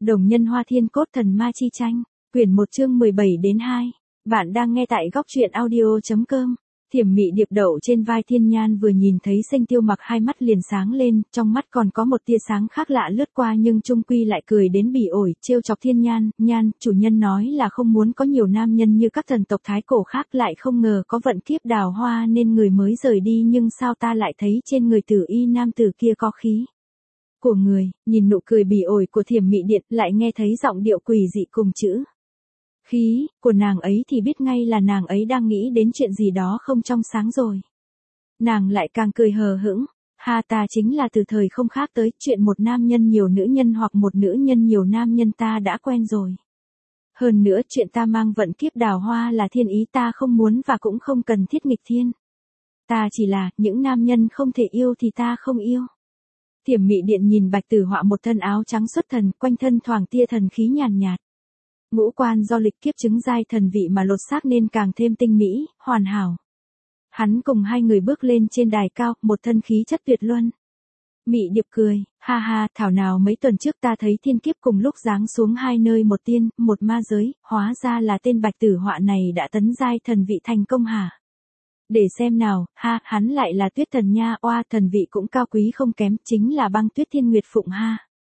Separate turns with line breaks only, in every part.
Đồng nhân Hoa Thiên Cốt thần ma chi tranh, quyển 1 chương 17 đến 2. Bạn đang nghe tại góc truyện audio.com. Thiểm mị điệp đậu trên vai Thiên Nhan vừa nhìn thấy Sinh Tiêu Mặc hai mắt liền sáng lên, trong mắt còn có một tia sáng khác lạ lướt qua nhưng chung quy lại cười đến bỉ ổi, trêu chọc Thiên Nhan, "Nhan, chủ nhân nói là không muốn có nhiều nam nhân như các thần tộc thái cổ khác, lại không ngờ có vận kiếp đào hoa nên người mới rời đi, nhưng sao ta lại thấy trên người tử y nam tử kia có khí của người." Nhìn nụ cười bỉ ổi của Thiểm mị điện, lại nghe thấy giọng điệu quỷ dị cùng chữ khí của nàng ấy thì biết ngay là nàng ấy đang nghĩ đến chuyện gì đó không trong sáng rồi. Nàng lại càng cười hờ hững, "Ha, ta chính là từ thời không khác tới, chuyện một nam nhân nhiều nữ nhân hoặc một nữ nhân nhiều nam nhân ta đã quen rồi. Hơn nữa chuyện ta mang vận kiếp đào hoa là thiên ý, ta không muốn và cũng không cần thiết nghịch thiên. Ta chỉ là, những nam nhân không thể yêu thì ta không yêu." Thiểm mị điện nhìn Bạch Tử Họa một thân áo trắng xuất thần, quanh thân thoảng tia thần khí nhàn nhạt. Ngũ quan do lịch kiếp chứng giai thần vị mà lột xác nên càng thêm tinh mỹ, hoàn hảo. Hắn cùng hai người bước lên trên đài cao, một thân khí chất tuyệt luân. Mị điệp cười, "Ha ha, thảo nào mấy tuần trước ta thấy thiên kiếp cùng lúc giáng xuống hai nơi, một tiên, một ma giới, hóa ra là tên Bạch Tử Họa này đã tấn giai thần vị thành công hả? Để xem nào, ha, hắn lại là Tuyết Thần nha, oa, thần vị cũng cao quý không kém, chính là Băng Tuyết Thiên Nguyệt Phụng ha.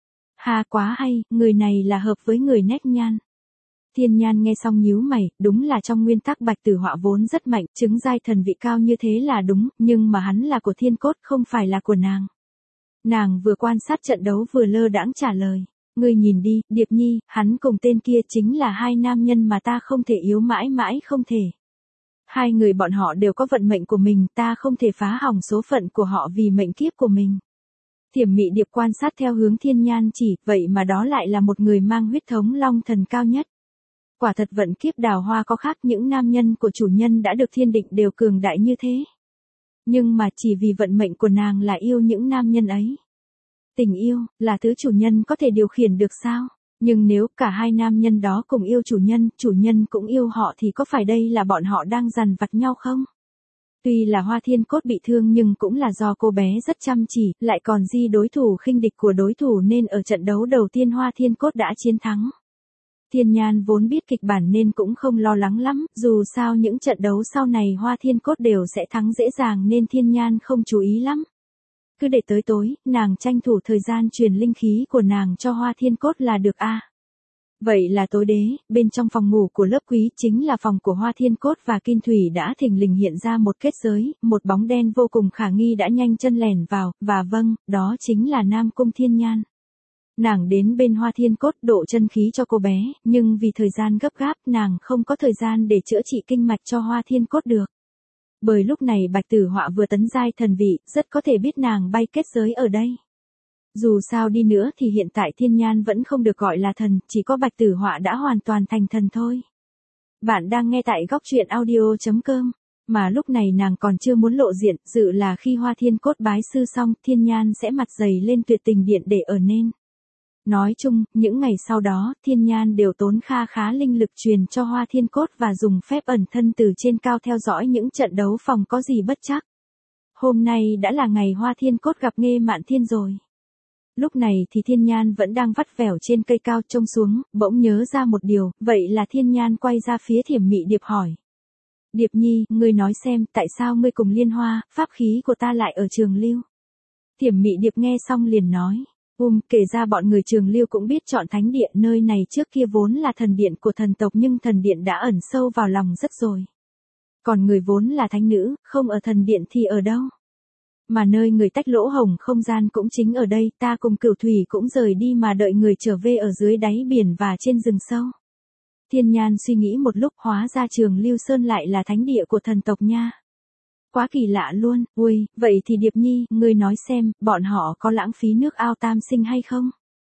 Ha, quá hay, người này là hợp với người nét Nhan." Thiên Nhan nghe xong nhíu mày, đúng là trong nguyên tắc Bạch Tử Họa vốn rất mạnh, chứng giai thần vị cao như thế là đúng, nhưng mà hắn là của Thiên Cốt không phải là của nàng. Nàng vừa quan sát trận đấu vừa lơ đãng trả lời, "Ngươi nhìn đi, Điệp Nhi, hắn cùng tên kia chính là hai nam nhân mà ta không thể yếu mãi mãi không thể. Hai người bọn họ đều có vận mệnh của mình, ta không thể phá hỏng số phận của họ vì mệnh kiếp của mình." Thiểm mị điệp quan sát theo hướng Thiên Nhan chỉ, vậy mà đó lại là một người mang huyết thống long thần cao nhất. Quả thật vận kiếp đào hoa có khác, những nam nhân của chủ nhân đã được thiên định đều cường đại như thế. Nhưng mà chỉ vì vận mệnh của nàng là yêu những nam nhân ấy. Tình yêu, là thứ chủ nhân có thể điều khiển được sao? Nhưng nếu cả hai nam nhân đó cùng yêu chủ nhân cũng yêu họ thì có phải đây là bọn họ đang dằn vặt nhau không? Tuy là Hoa Thiên Cốt bị thương nhưng cũng là do cô bé rất chăm chỉ, lại còn di đối thủ khinh địch của đối thủ nên ở trận đấu đầu tiên Hoa Thiên Cốt đã chiến thắng. Thiên Nhan vốn biết kịch bản nên cũng không lo lắng lắm, dù sao những trận đấu sau này Hoa Thiên Cốt đều sẽ thắng dễ dàng nên Thiên Nhan không chú ý lắm. Cứ để tới tối, nàng tranh thủ thời gian truyền linh khí của nàng cho Hoa Thiên Cốt là được a. Vậy là tối đế, bên trong phòng ngủ của lớp quý chính là phòng của Hoa Thiên Cốt và Kim Thủy đã thình lình hiện ra một kết giới, một bóng đen vô cùng khả nghi đã nhanh chân lẻn vào, và vâng, đó chính là Nam Cung Thiên Nhan. Nàng đến bên Hoa Thiên Cốt độ chân khí cho cô bé, nhưng vì thời gian gấp gáp nàng không có thời gian để chữa trị kinh mạch cho Hoa Thiên Cốt được. Bởi lúc này Bạch Tử Họa vừa tấn giai thần vị, rất có thể biết nàng bay kết giới ở đây. Dù sao đi nữa thì hiện tại Thiên Nhan vẫn không được gọi là thần, chỉ có Bạch Tử Họa đã hoàn toàn thành thần thôi. Bạn đang nghe tại góc truyện audio.com. Mà lúc này nàng còn chưa muốn lộ diện, dự là khi Hoa Thiên Cốt bái sư xong, Thiên Nhan sẽ mặt dày lên Tuyệt Tình Điện để ở nên. Nói chung, những ngày sau đó, Thiên Nhan đều tốn kha khá linh lực truyền cho Hoa Thiên Cốt và dùng phép ẩn thân từ trên cao theo dõi những trận đấu phòng có gì bất trắc. Hôm nay đã là ngày Hoa Thiên Cốt gặp Nghê Mạn Thiên rồi. Lúc này thì Thiên Nhan vẫn đang vắt vẻo trên cây cao trông xuống, bỗng nhớ ra một điều, vậy là Thiên Nhan quay ra phía Thiểm mị điệp hỏi. "Điệp Nhi, ngươi nói xem, tại sao ngươi cùng Liên Hoa, pháp khí của ta lại ở Trường Lưu?" Thiểm mị điệp nghe xong liền nói. Kể ra bọn người Trường Lưu cũng biết chọn thánh điện, nơi này trước kia vốn là thần điện của thần tộc nhưng thần điện đã ẩn sâu vào lòng rất rồi. Còn người vốn là thánh nữ, không ở thần điện thì ở đâu? Mà nơi người tách lỗ hổng không gian cũng chính ở đây, ta cùng Cửu Thủy cũng rời đi mà đợi người trở về ở dưới đáy biển và trên rừng sâu. Thiên Nhan suy nghĩ một lúc, hóa ra Trường Lưu Sơn lại là thánh địa của thần tộc nha. Quá kỳ lạ luôn, ui, vậy thì Điệp Nhi, ngươi nói xem, bọn họ có lãng phí nước ao tam sinh hay không?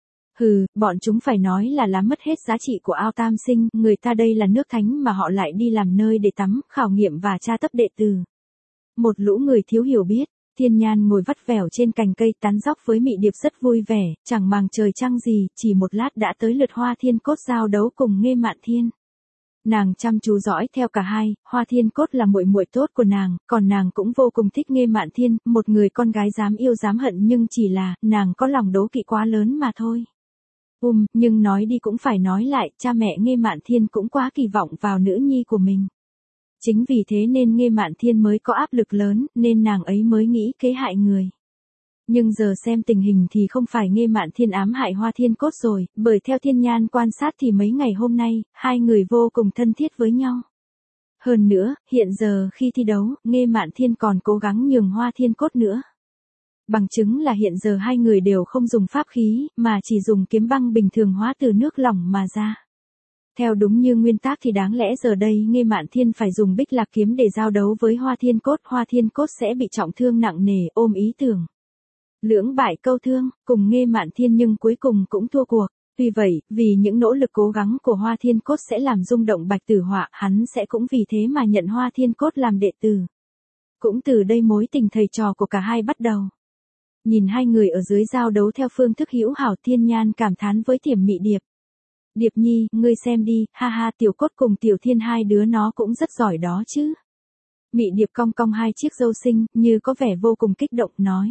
Hừ, bọn chúng phải nói là mất hết giá trị của ao tam sinh, người ta đây là nước thánh mà họ lại đi làm nơi để tắm, khảo nghiệm và tra tấp đệ tử. Một lũ người thiếu hiểu biết. Thiên Nhan ngồi vắt vẻo trên cành cây tán dóc với mị điệp rất vui vẻ, chẳng màng trời trăng gì, chỉ một lát đã tới lượt Hoa Thiên Cốt giao đấu cùng Nghê Mạn Thiên. Nàng chăm chú dõi theo cả hai, Hoa Thiên Cốt là muội muội tốt của nàng, còn nàng cũng vô cùng thích Nghê Mạn Thiên, một người con gái dám yêu dám hận nhưng chỉ là, nàng có lòng đố kỵ quá lớn mà thôi. Nhưng nói đi cũng phải nói lại, cha mẹ Nghê Mạn Thiên cũng quá kỳ vọng vào nữ nhi của mình. Chính vì thế nên Nghê Mạn Thiên mới có áp lực lớn, nên nàng ấy mới nghĩ kế hại người. Nhưng giờ xem tình hình thì không phải Nghê Mạn Thiên ám hại Hoa Thiên Cốt rồi, bởi theo Thiên Nhan quan sát thì mấy ngày hôm nay, hai người vô cùng thân thiết với nhau. Hơn nữa, hiện giờ khi thi đấu, Nghê Mạn Thiên còn cố gắng nhường Hoa Thiên Cốt nữa. Bằng chứng là hiện giờ hai người đều không dùng pháp khí, mà chỉ dùng kiếm băng bình thường hóa từ nước lỏng mà ra. Theo đúng như nguyên tắc thì đáng lẽ giờ đây Nghê Mạn Thiên phải dùng Bích Lạc kiếm để giao đấu với Hoa Thiên Cốt sẽ bị trọng thương nặng nề, ôm ý tưởng lưỡng bại câu thương, cùng Nghê Mạn Thiên nhưng cuối cùng cũng thua cuộc. Tuy vậy, vì những nỗ lực cố gắng của Hoa Thiên Cốt sẽ làm rung động Bạch Tử Họa, hắn sẽ cũng vì thế mà nhận Hoa Thiên Cốt làm đệ tử. Cũng từ đây mối tình thầy trò của cả hai bắt đầu. Nhìn hai người ở dưới giao đấu theo phương thức hữu hảo, Thiên Nhan cảm thán với Thiểm Mị Điệp. Điệp nhi, ngươi xem đi, ha ha, Tiểu Cốt cùng Tiểu Thiên hai đứa nó cũng rất giỏi đó chứ. Mị Điệp cong cong hai chiếc râu xinh, như có vẻ vô cùng kích động nói.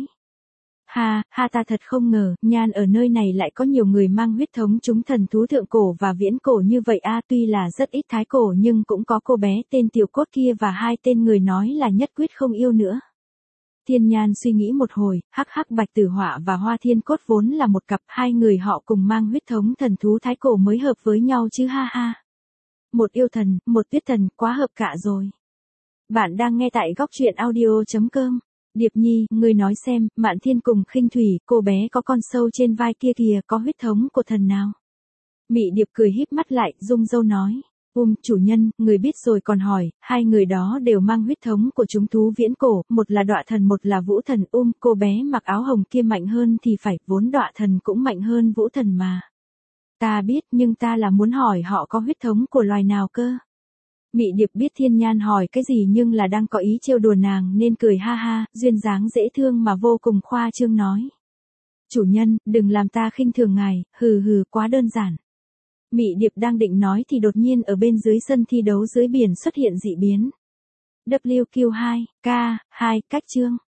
Ha, ha, ta thật không ngờ, Nhan ở nơi này lại có nhiều người mang huyết thống chúng thần thú thượng cổ và viễn cổ như vậy a, tuy là rất ít thái cổ nhưng cũng có cô bé tên Tiểu Cốt kia và hai tên người nói là nhất quyết không yêu nữa. Thiên Nhan suy nghĩ một hồi, hắc hắc, Bạch Tử Họa và Hoa Thiên Cốt vốn là một cặp, hai người họ cùng mang huyết thống thần thú thái cổ mới hợp với nhau chứ, ha ha. Một yêu thần, một tuyết thần, quá hợp cả rồi. Bạn đang nghe tại góc truyện audio.com. Điệp nhi, ngươi nói xem, Mạn Thiên cùng Khinh Thủy, cô bé có con sâu trên vai kia kìa, có huyết thống của thần nào? Mị Điệp cười híp mắt lại, rung râu nói. Chủ nhân, người biết rồi còn hỏi, hai người đó đều mang huyết thống của chúng thú viễn cổ, một là Đọa Thần một là Vũ Thần. Cô bé mặc áo hồng kia mạnh hơn thì phải, vốn Đọa Thần cũng mạnh hơn Vũ Thần mà. Ta biết, nhưng ta là muốn hỏi họ có huyết thống của loài nào cơ. Mị Điệp biết Thiên Nhan hỏi cái gì nhưng là đang có ý trêu đùa nàng nên cười ha ha, duyên dáng dễ thương mà vô cùng khoa trương nói. Chủ nhân, đừng làm ta khinh thường ngài, hừ, quá đơn giản. Mị Điệp đang định nói thì đột nhiên ở bên dưới sân thi đấu dưới biển xuất hiện dị biến. WQ2, K2, cách chương.